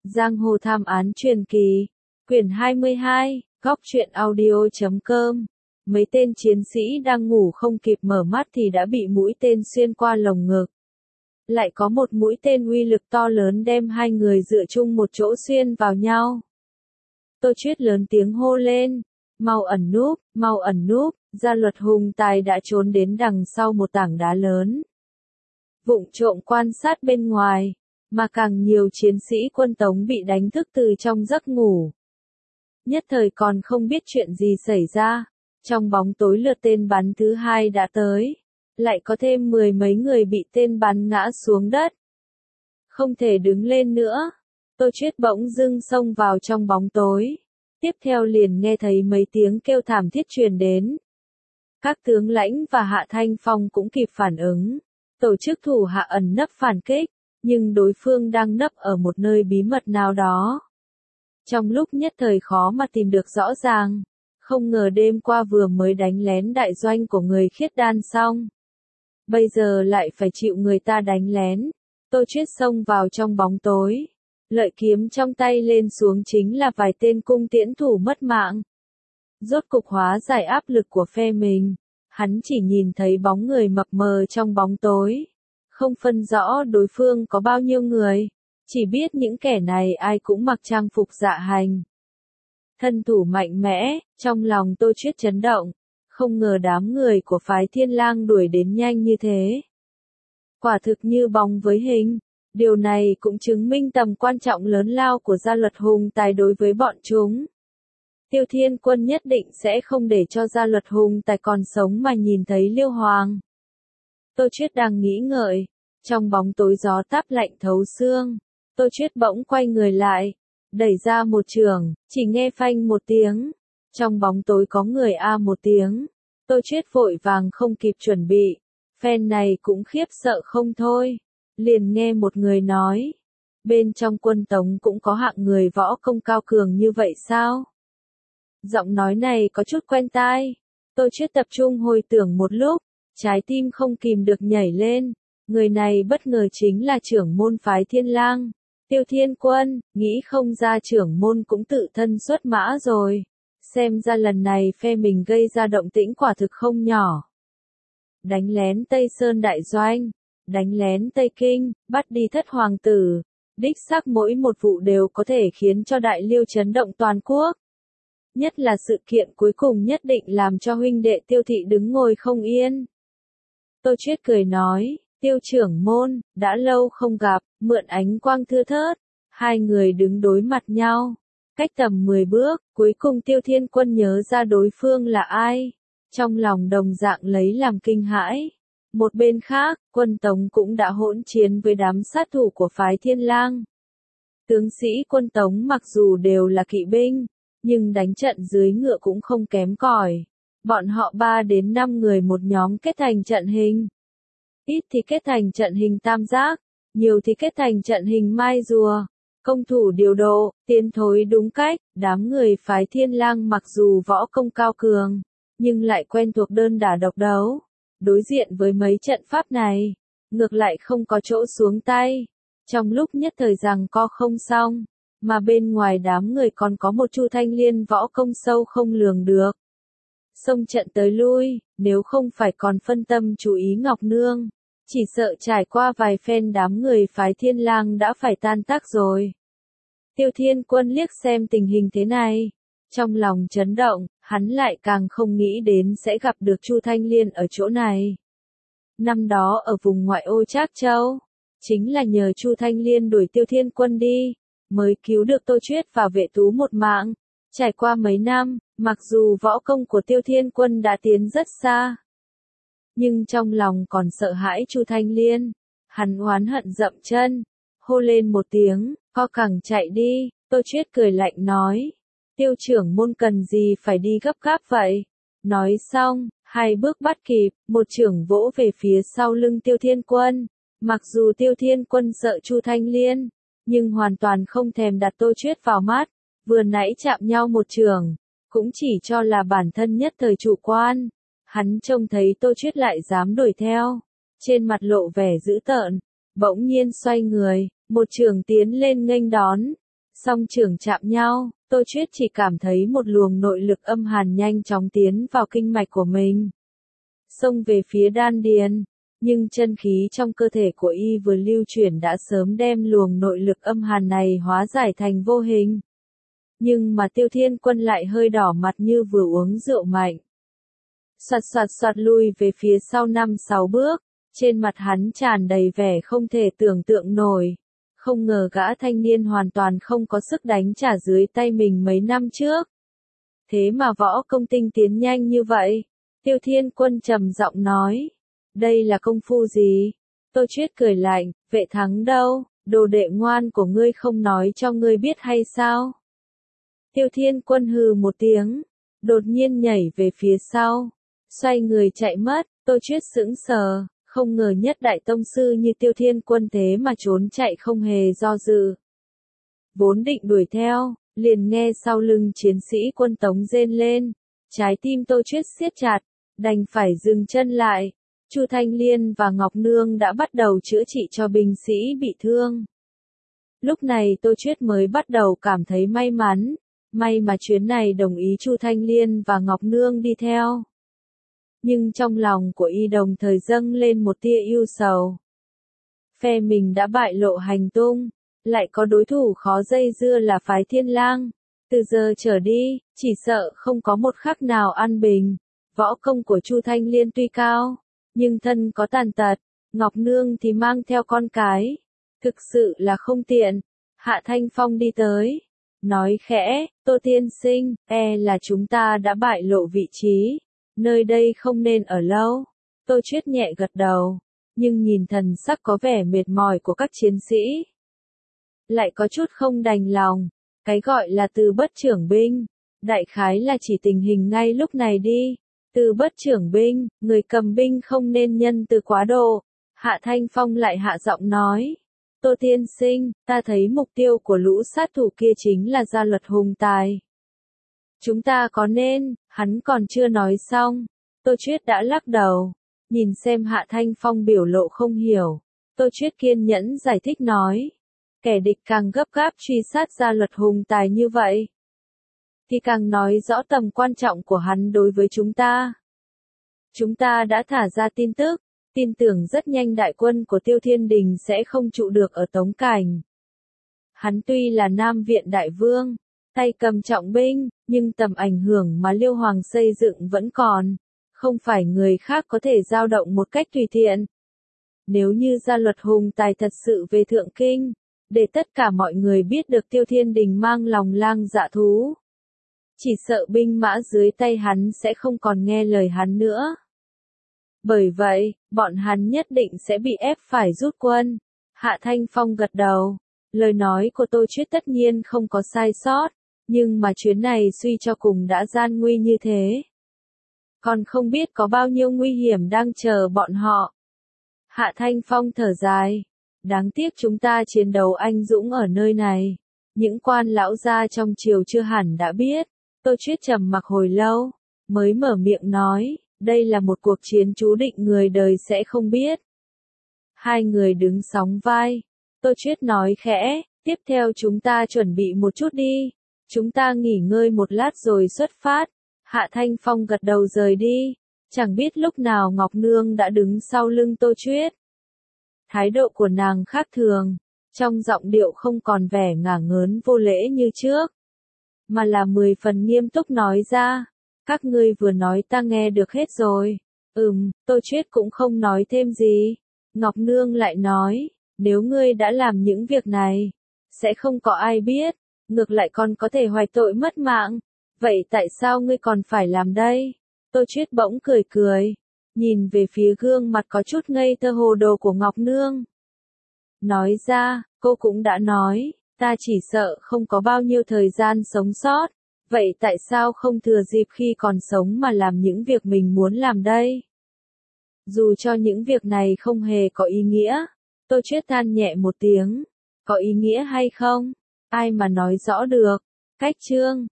Giang hồ thám án truyền kỳ, quyển 22, góc truyện audio.com. Mấy tên chiến sĩ đang ngủ không kịp mở mắt thì đã bị mũi tên xuyên qua lồng ngực. Lại có một mũi tên uy lực to lớn đem hai người dựa chung một chỗ xuyên vào nhau. Tô Chuyết lớn tiếng hô lên, mau ẩn núp, Gia Luật Hùng Tài đã trốn đến đằng sau một tảng đá lớn. Vụng trộm quan sát bên ngoài, mà càng nhiều chiến sĩ quân Tống bị đánh thức từ trong giấc ngủ. Nhất thời còn không biết chuyện gì xảy ra, trong bóng tối lượt tên bắn thứ hai đã tới, lại có thêm 10 mấy người bị tên bắn ngã xuống đất. Không thể đứng lên nữa, Tô Chuyết bỗng dưng xông vào trong bóng tối, tiếp theo liền nghe thấy mấy tiếng kêu thảm thiết truyền đến. Các tướng lãnh và Hạ Thanh Phong cũng kịp phản ứng, tổ chức thủ hạ ẩn nấp phản kích, nhưng đối phương đang nấp ở một nơi bí mật nào đó. Trong lúc nhất thời khó mà tìm được rõ ràng, không ngờ đêm qua vừa mới đánh lén đại doanh của người Khiết Đan xong. Bây giờ lại phải chịu người ta đánh lén. Tô Chuyết xông vào trong bóng tối, lợi kiếm trong tay lên xuống chính là vài tên cung tiễn thủ mất mạng. Rốt cục hóa giải áp lực của phe mình, hắn chỉ nhìn thấy bóng người mập mờ trong bóng tối, không phân rõ đối phương có bao nhiêu người, chỉ biết những kẻ này ai cũng mặc trang phục dạ hành. Thân thủ mạnh mẽ, trong lòng Tô Chuyết chấn động, không ngờ đám người của phái Thiên Lang đuổi đến nhanh như thế. Quả thực như bóng với hình, điều này cũng chứng minh tầm quan trọng lớn lao của Gia Luật Hùng Tài đối với bọn chúng. Tiêu Thiên Quân nhất định sẽ không để cho Gia Luật Hùng Tài còn sống mà nhìn thấy Liêu Hoàng. Tô Chuyết đang nghĩ ngợi, trong bóng tối gió táp lạnh thấu xương, Tô Chuyết bỗng quay người lại, đẩy ra một chưởng, chỉ nghe phanh một tiếng, trong bóng tối có người a một tiếng, Tô Chuyết vội vàng không kịp chuẩn bị, phen này cũng khiếp sợ không thôi, liền nghe một người nói, bên trong quân Tống cũng có hạng người võ công cao cường như vậy sao? Giọng nói này có chút quen tai, Tô Chuyết tập trung hồi tưởng một lúc, trái tim không kìm được nhảy lên, người này bất ngờ chính là trưởng môn phái Thiên Lang, Tiêu Thiên Quân, nghĩ không ra trưởng môn cũng tự thân xuất mã rồi, xem ra lần này phe mình gây ra động tĩnh quả thực không nhỏ. Đánh lén Tây Sơn Đại Doanh, đánh lén Tây Kinh, bắt đi thất hoàng tử, đích xác mỗi một vụ đều có thể khiến cho Đại Liêu chấn động toàn quốc. Nhất là sự kiện cuối cùng nhất định làm cho huynh đệ Tiêu thị đứng ngồi không yên. Tô Chuyết cười nói, Tiêu trưởng môn, đã lâu không gặp, mượn ánh quang thưa thớt, hai người đứng đối mặt nhau, cách tầm 10 bước, cuối cùng Tiêu Thiên Quân nhớ ra đối phương là ai, trong lòng đồng dạng lấy làm kinh hãi. Một bên khác, quân Tống cũng đã hỗn chiến với đám sát thủ của phái Thiên Lang. Tướng sĩ quân Tống mặc dù đều là kỵ binh, nhưng đánh trận dưới ngựa cũng không kém cỏi. Bọn họ 3 đến 5 người một nhóm kết thành trận hình. Ít thì kết thành trận hình tam giác, nhiều thì kết thành trận hình mai rùa. Công thủ điều độ, tiến thối đúng cách, đám người phái Thiên Lang mặc dù võ công cao cường, nhưng lại quen thuộc đơn đả độc đấu. Đối diện với mấy trận pháp này, ngược lại không có chỗ xuống tay. Trong lúc nhất thời rằng co không xong, mà bên ngoài đám người còn có một Chu Thanh Liên võ công sâu không lường được. Xông trận tới lui, nếu không phải còn phân tâm chú ý Ngọc Nương, chỉ sợ trải qua vài phen đám người phái Thiên Lang đã phải tan tác rồi. Tiêu Thiên Quân liếc xem tình hình thế này, trong lòng chấn động, hắn lại càng không nghĩ đến sẽ gặp được Chu Thanh Liên ở chỗ này. Năm đó ở vùng ngoại ô Trác Châu, chính là nhờ Chu Thanh Liên đuổi Tiêu Thiên Quân đi, mới cứu được Tô Chuyết và Vệ Tú một mạng. Trải qua mấy năm, mặc dù võ công của Tiêu Thiên Quân đã tiến rất xa, nhưng trong lòng còn sợ hãi Chu Thanh Liên, hắn oán hận dậm chân, hô lên một tiếng, co cẳng chạy đi. Tô Chuyết cười lạnh nói, Tiêu trưởng môn cần gì phải đi gấp gáp vậy? Nói xong, 2 bước bắt kịp, một chưởng vỗ về phía sau lưng Tiêu Thiên Quân. Mặc dù Tiêu Thiên Quân sợ Chu Thanh Liên, nhưng hoàn toàn không thèm đặt Tô Chuyết vào mắt, vừa nãy chạm nhau một chưởng, cũng chỉ cho là bản thân nhất thời chủ quan. Hắn trông thấy Tô Chuyết lại dám đuổi theo, trên mặt lộ vẻ dữ tợn, bỗng nhiên xoay người, một chưởng tiến lên nghênh đón, Song trưởng chạm nhau, Tô Chuyết chỉ cảm thấy một luồng nội lực âm hàn nhanh chóng tiến vào kinh mạch của mình. Xông về phía đan điền, nhưng chân khí trong cơ thể của y vừa lưu chuyển đã sớm đem luồng nội lực âm hàn này hóa giải thành vô hình. Nhưng mà Tiêu Thiên Quân lại hơi đỏ mặt như vừa uống rượu mạnh. Soạt soạt soạt lui về phía sau 5-6 bước, trên mặt hắn tràn đầy vẻ không thể tưởng tượng nổi. Không ngờ gã thanh niên hoàn toàn không có sức đánh trả dưới tay mình mấy năm trước. Thế mà võ công tinh tiến nhanh như vậy. Tiêu Thiên Quân trầm giọng nói. Đây là công phu gì? Tô Chuyết cười lạnh, Vệ Thắng đâu, đồ đệ ngoan của ngươi không nói cho ngươi biết hay sao? Tiêu Thiên Quân hừ một tiếng, đột nhiên nhảy về phía sau, xoay người chạy mất. Tô Chuyết sững sờ, không ngờ nhất đại tông sư như Tiêu Thiên Quân thế mà trốn chạy không hề do dự. Vốn định đuổi theo, liền nghe sau lưng chiến sĩ Quân Tống rên lên, trái tim Tô Chuyết siết chặt, đành phải dừng chân lại. Chu Thanh Liên và Ngọc Nương đã bắt đầu chữa trị cho binh sĩ bị thương. Lúc này Tô Chuyết mới bắt đầu cảm thấy may mắn, may mà chuyến này đồng ý Chu Thanh Liên và Ngọc Nương đi theo. Nhưng trong lòng của y đồng thời dâng lên một tia ưu sầu. Phe mình đã bại lộ hành tung, lại có đối thủ khó dây dưa là phái Thiên Lang. Từ giờ trở đi, chỉ sợ không có một khắc nào an bình. Võ công của Chu Thanh Liên tuy cao, nhưng thân có tàn tật, Ngọc Nương thì mang theo con cái. Thực sự là không tiện. Hạ Thanh Phong đi tới, nói khẽ, Tô tiên sinh, là chúng ta đã bại lộ vị trí. Nơi đây không nên ở lâu. Tô Chuyết nhẹ gật đầu, nhưng nhìn thần sắc có vẻ mệt mỏi của các chiến sĩ. Lại có chút không đành lòng. Cái gọi là từ bất trưởng binh, đại khái là chỉ tình hình ngay lúc này đi. Từ bất trưởng binh, người cầm binh không nên nhân từ quá độ. Hạ Thanh Phong lại hạ giọng nói. Tô tiên sinh, ta thấy mục tiêu của lũ sát thủ kia chính là gia luật hùng tài. Chúng ta có nên, hắn còn chưa nói xong. Tô Chuyết đã lắc đầu. Nhìn xem Hạ Thanh Phong biểu lộ không hiểu. Tô Chuyết kiên nhẫn giải thích nói. Kẻ địch càng gấp gáp truy sát gia luật hùng tài như vậy, thì càng nói rõ tầm quan trọng của hắn đối với chúng ta. Chúng ta đã thả ra tin tức, tin tưởng rất nhanh đại quân của Tiêu Thiên Đình sẽ không trụ được ở Tống Cảnh. Hắn tuy là Nam Viện Đại Vương, tay cầm trọng binh, nhưng tầm ảnh hưởng mà Liêu Hoàng xây dựng vẫn còn, không phải người khác có thể dao động một cách tùy tiện. Nếu như gia luật hùng tài thật sự về Thượng Kinh, để tất cả mọi người biết được Tiêu Thiên Đình mang lòng lang dạ thú, chỉ sợ binh mã dưới tay hắn sẽ không còn nghe lời hắn nữa. Bởi vậy, bọn hắn nhất định sẽ bị ép phải rút quân. Hạ Thanh Phong gật đầu. Lời nói của Tô Chuyết tất nhiên không có sai sót, nhưng mà chuyến này suy cho cùng đã gian nguy như thế. Còn không biết có bao nhiêu nguy hiểm đang chờ bọn họ. Hạ Thanh Phong thở dài. Đáng tiếc chúng ta chiến đấu anh dũng ở nơi này. Những quan lão gia trong triều chưa hẳn đã biết. Tô Chuyết trầm mặc hồi lâu, mới mở miệng nói, đây là một cuộc chiến chú định người đời sẽ không biết. Hai người đứng sóng vai. Tô Chuyết nói khẽ, tiếp theo chúng ta chuẩn bị một chút đi. Chúng ta nghỉ ngơi một lát rồi xuất phát. Hạ Thanh Phong gật đầu rời đi. Chẳng biết lúc nào Ngọc Nương đã đứng sau lưng Tô Chuyết. Thái độ của nàng khác thường, trong giọng điệu không còn vẻ ngả ngớn vô lễ như trước, mà là 10 phần nghiêm túc nói ra. Các ngươi vừa nói ta nghe được hết rồi. Tô Chuyết cũng không nói thêm gì. Ngọc Nương lại nói, nếu ngươi đã làm những việc này, sẽ không có ai biết, ngược lại còn có thể hoài tội mất mạng. Vậy tại sao ngươi còn phải làm đây? Tô Chuyết bỗng cười cười, nhìn về phía gương mặt có chút ngây thơ hồ đồ của Ngọc Nương. Nói ra, cô cũng đã nói, ta chỉ sợ không có bao nhiêu thời gian sống sót. Vậy tại sao không thừa dịp khi còn sống mà làm những việc mình muốn làm đây? Dù cho những việc này không hề có ý nghĩa. Tô Chuyết than nhẹ một tiếng. Có ý nghĩa hay không? Ai mà nói rõ được. Cách chương